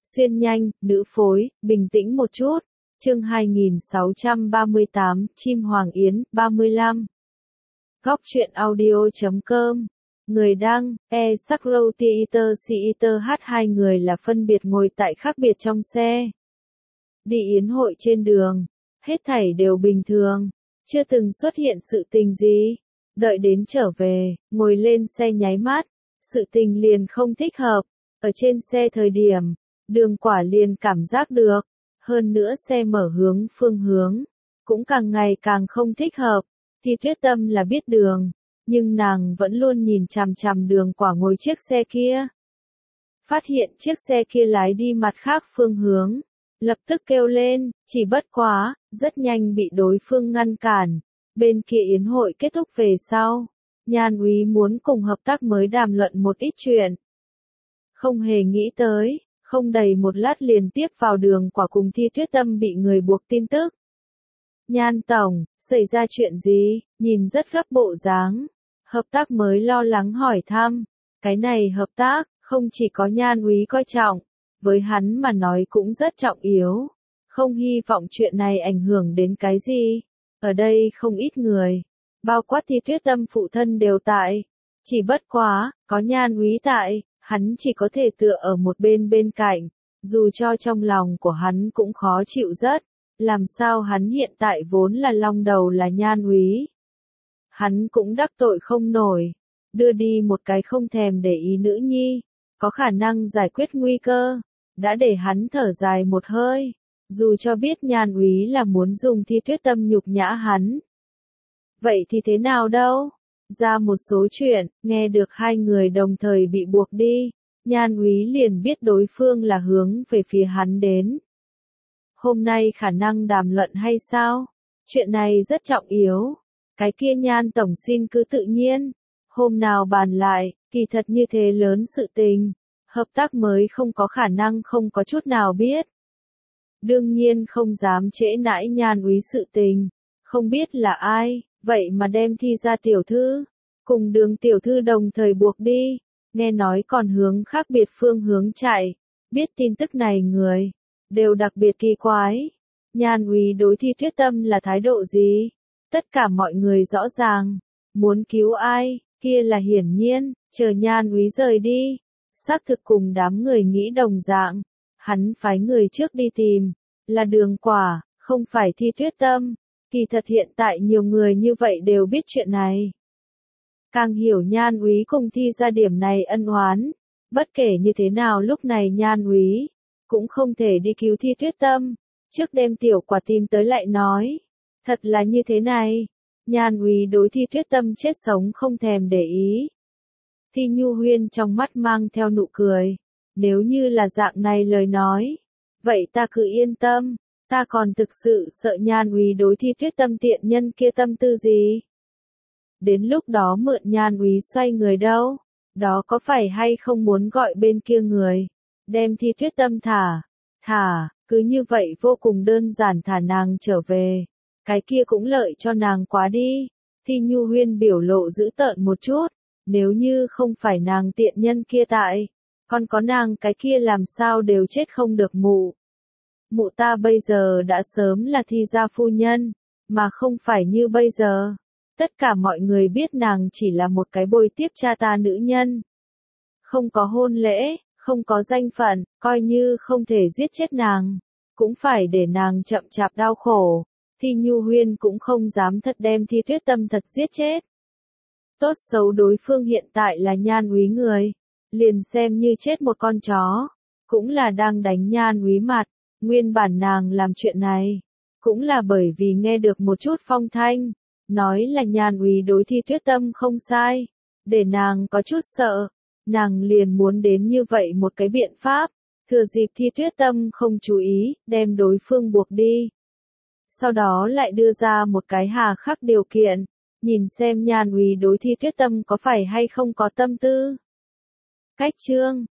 Xuyên nhanh, nữ phối, bình tĩnh một chút. Chương 2638, Chim Hoàng Yến, 35. Góc truyện audio.com. Người đăng, Sakrow Theater hát. Hai người là phân biệt ngồi tại khác biệt trong xe. Đi yến hội trên đường, hết thảy đều bình thường, chưa từng xuất hiện sự tình gì. Đợi đến trở về, ngồi lên xe nháy mắt, sự tình liền không thích hợp. Ở trên xe thời điểm, Đường Quả liền cảm giác được, hơn nữa xe mở phương hướng, cũng càng ngày càng không thích hợp. Thì Tuyết Tâm là biết đường, nhưng nàng vẫn luôn nhìn chằm chằm Đường Quả ngồi chiếc xe kia. Phát hiện chiếc xe kia lái đi mặt khác phương hướng, lập tức kêu lên, chỉ bất quá, rất nhanh bị đối phương ngăn cản. Bên kia yến hội kết thúc về sau, Nhan Úy muốn cùng hợp tác mới đàm luận một ít chuyện. Không hề nghĩ tới, không đầy một lát liền tiếp vào Đường Quả cùng Thi Tuyết Tâm bị người buộc tin tức. Nhan tổng, xảy ra chuyện gì? Nhìn rất gấp bộ dáng. Hợp tác mới lo lắng hỏi thăm. Cái này hợp tác, không chỉ có Nhan Úy coi trọng, với hắn mà nói cũng rất trọng yếu. Không hy vọng chuyện này ảnh hưởng đến cái gì. Ở đây không ít người, bao quát Thi Tuyết Tâm phụ thân đều tại. Chỉ bất quá, có Nhan Úy tại, hắn chỉ có thể tựa ở một bên cạnh. Dù cho trong lòng của hắn cũng khó chịu rất. Làm sao hắn hiện tại vốn là long đầu là Nhan Úy. Hắn cũng đắc tội không nổi. Đưa đi một cái không thèm để ý nữ nhi. Có khả năng giải quyết nguy cơ. Đã để hắn thở dài một hơi. Dù cho biết Nhan Úy là muốn dùng Thi Tuyết Tâm nhục nhã hắn. Vậy thì thế nào đâu? Ra một số chuyện, nghe được hai người đồng thời bị buộc đi. Nhan Úy liền biết đối phương là hướng về phía hắn đến. Hôm nay khả năng đàm luận hay sao? Chuyện này rất trọng yếu. Cái kia Nhan tổng xin cứ tự nhiên. Hôm nào bàn lại, kỳ thật như thế lớn sự tình. Hợp tác mới không có khả năng không có chút nào biết. Đương nhiên không dám trễ nãi Nhan Úy sự tình. Không biết là ai, vậy mà đem Thi ra tiểu thư. Cùng Đường tiểu thư đồng thời buộc đi. Nghe nói còn hướng khác biệt phương hướng chạy. Biết tin tức này người đều đặc biệt kỳ quái. Nhan Úy đối Thi Tuyết Tâm là thái độ gì? Tất cả mọi người rõ ràng. Muốn cứu ai, kia là hiển nhiên. Chờ Nhan Úy rời đi. Xác thực cùng đám người nghĩ đồng dạng. Hắn phái người trước đi tìm. Là Đường Quả, không phải Thi Tuyết Tâm. Kỳ thật hiện tại nhiều người như vậy đều biết chuyện này. Càng hiểu Nhan Úy cùng Thi ra điểm này ân oán. Bất kể như thế nào lúc này Nhan Úy cũng không thể đi cứu Thi Tuyết Tâm. Trước đem tiểu quả tìm tới lại nói. Thật là như thế này. Nhan Úy đối Thi Tuyết Tâm chết sống không thèm để ý. Thi Nhu Huyên trong mắt mang theo nụ cười. Nếu như là dạng này lời nói. Vậy ta cứ yên tâm. Ta còn thực sự sợ Nhan Úy đối Thi Tuyết Tâm tiện nhân kia tâm tư gì. Đến lúc đó mượn Nhan Úy xoay người đâu. Đó có phải hay không muốn gọi bên kia người. Đem Thi Tuyết Tâm thả, cứ như vậy vô cùng đơn giản thả nàng trở về. Cái kia cũng lợi cho nàng quá đi. Thi Nhu Huyên biểu lộ dữ tợn một chút. Nếu như không phải nàng tiện nhân kia tại, còn có nàng cái kia làm sao đều chết không được mụ. Mụ ta bây giờ đã sớm là Thi gia phu nhân, mà không phải như bây giờ. Tất cả mọi người biết nàng chỉ là một cái bồi tiếp cha ta nữ nhân. Không có hôn lễ, không có danh phận, coi như không thể giết chết nàng. Cũng phải để nàng chậm chạp đau khổ. Thi Nhu Huyên cũng không dám thật đem Thi Tuyết Tâm thật giết chết. Tốt xấu đối phương hiện tại là Nhan Úy người. Liền xem như chết một con chó. Cũng là đang đánh Nhan Úy mặt. Nguyên bản nàng làm chuyện này. Cũng là bởi vì nghe được một chút phong thanh. Nói là Nhan Úy đối Thi Tuyết Tâm không sai. Để nàng có chút sợ. Nàng liền muốn đến như vậy một cái biện pháp. Thừa dịp Thi Tuyết Tâm không chú ý, đem đối phương buộc đi. Sau đó lại đưa ra một cái hà khắc điều kiện. Nhìn xem Nhan Úy đối Thi Tuyết Tâm có phải hay không có tâm tư. Cách chương